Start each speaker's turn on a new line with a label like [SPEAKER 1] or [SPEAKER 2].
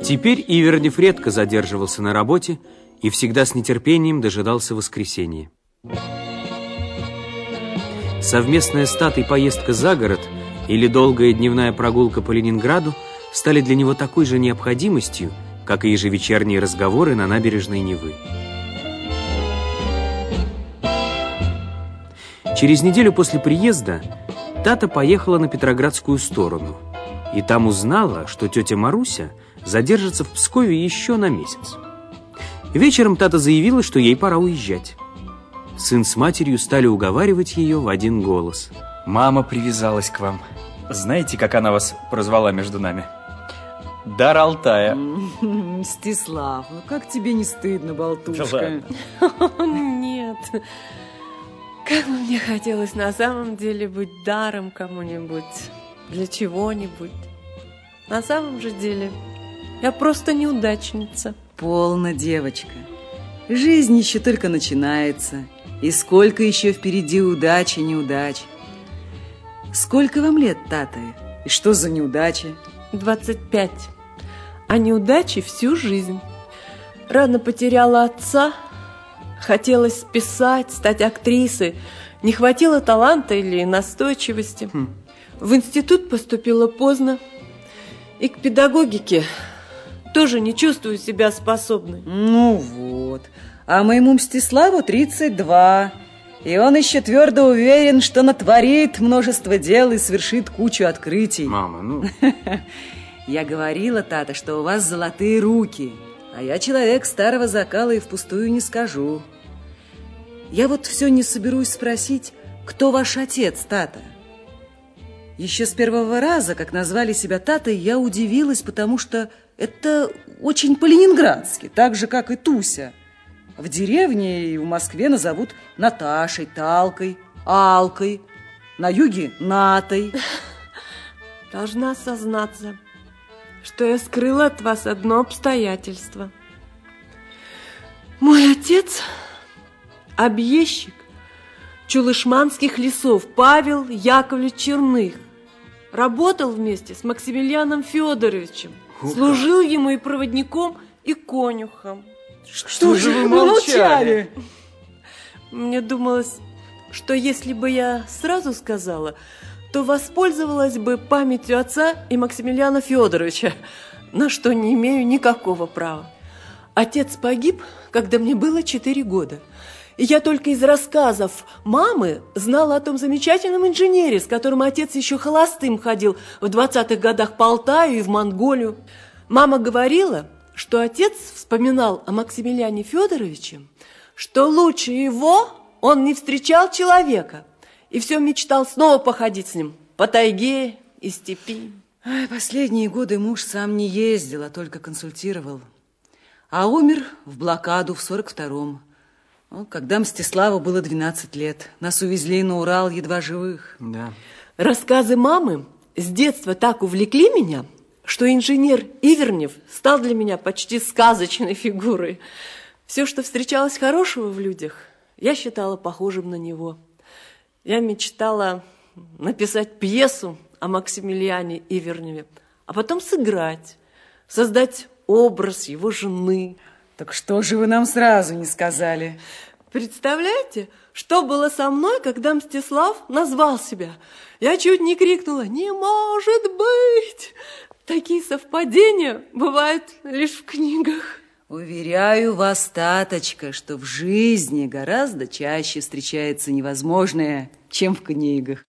[SPEAKER 1] Теперь Ивернев редко задерживался на работе и всегда с нетерпением дожидался воскресенья. Совместная с Татой поездка за город или долгая дневная прогулка по Ленинграду стали для него такой же необходимостью, как и ежевечерние разговоры на набережной Невы. Через неделю после приезда Тата поехала на Петроградскую сторону и там узнала, что тетя Маруся задержится в Пскове еще на месяц. Вечером Тата заявила, что ей пора уезжать. Сын с матерью стали уговаривать ее в один голос.
[SPEAKER 2] Мама привязалась к вам. Знаете, как она вас прозвала между нами? Дар Алтая.
[SPEAKER 3] Мстислав, ну как тебе не стыдно, болтушка?
[SPEAKER 4] Нет. Как бы мне хотелось на самом деле быть даром кому-нибудь, для чего-нибудь. На самом же деле я просто неудачница.
[SPEAKER 3] Полно, девочка. Жизнь еще только начинается. И сколько еще впереди удач и неудач. Сколько вам лет, Тата? И что за неудачи?
[SPEAKER 4] 25. А неудачи всю жизнь. Рано потеряла отца. Хотелось писать, стать актрисой. Не хватило таланта или настойчивости. В институт поступила поздно. И к педагогике тоже не чувствую себя способной.
[SPEAKER 3] Ну вот. А моему Мстиславу 32. И он еще твердо уверен, что натворит множество дел и совершит кучу открытий.
[SPEAKER 1] Мама, ну...
[SPEAKER 3] Я говорила, Тата, что у вас золотые руки. А я человек старого закала и впустую не скажу. Я вот все не соберусь спросить, кто ваш отец, Тата. Еще с первого раза, как назвали себя Татой, я удивилась, потому что это очень по-ленинградски, так же, как и Туся. В деревне и в Москве назовут Наташей, Талкой, Алкой, на юге Натой.
[SPEAKER 4] Должна сознаться, что я скрыла от вас одно обстоятельство. Мой отец – объездчик Чулышманских лесов Павел Яковлевич Черных. Работал вместе с Максимилианом Федоровичем. Служил ему и проводником, и конюхом.
[SPEAKER 3] Что же вы молчали?
[SPEAKER 4] Мне думалось, что если бы я сразу сказала, то воспользовалась бы памятью отца и Максимилиана Федоровича, на что не имею никакого права. Отец погиб, когда мне было 4 года. И я только из рассказов мамы знала о том замечательном инженере, с которым отец еще холостым ходил в 20-х годах по Алтаю и в Монголию. Мама говорила, что отец вспоминал о Максимилиане Федоровиче, что лучше его он не встречал человека, и все мечтал снова походить с ним по тайге и степи.
[SPEAKER 3] Последние годы муж сам не ездил, а только консультировал. А умер в блокаду в 42-м. Когда Мстиславу было 12 лет. Нас увезли на Урал едва живых.
[SPEAKER 1] Да.
[SPEAKER 4] Рассказы мамы с детства так увлекли меня, что инженер Ивернев стал для меня почти сказочной фигурой. Все, что встречалось хорошего в людях, я считала похожим на него. Я мечтала написать пьесу о Максимилиане Иверневе, а потом сыграть, создать образ его жены.
[SPEAKER 3] Так что же вы нам сразу не сказали?
[SPEAKER 4] Представляете, что было со мной, когда Мстислав назвал себя? Я чуть не крикнула: «Не может быть!» Такие совпадения бывают лишь в книгах.
[SPEAKER 3] Уверяю вас, Таточка, что в жизни гораздо чаще встречается невозможное, чем в книгах.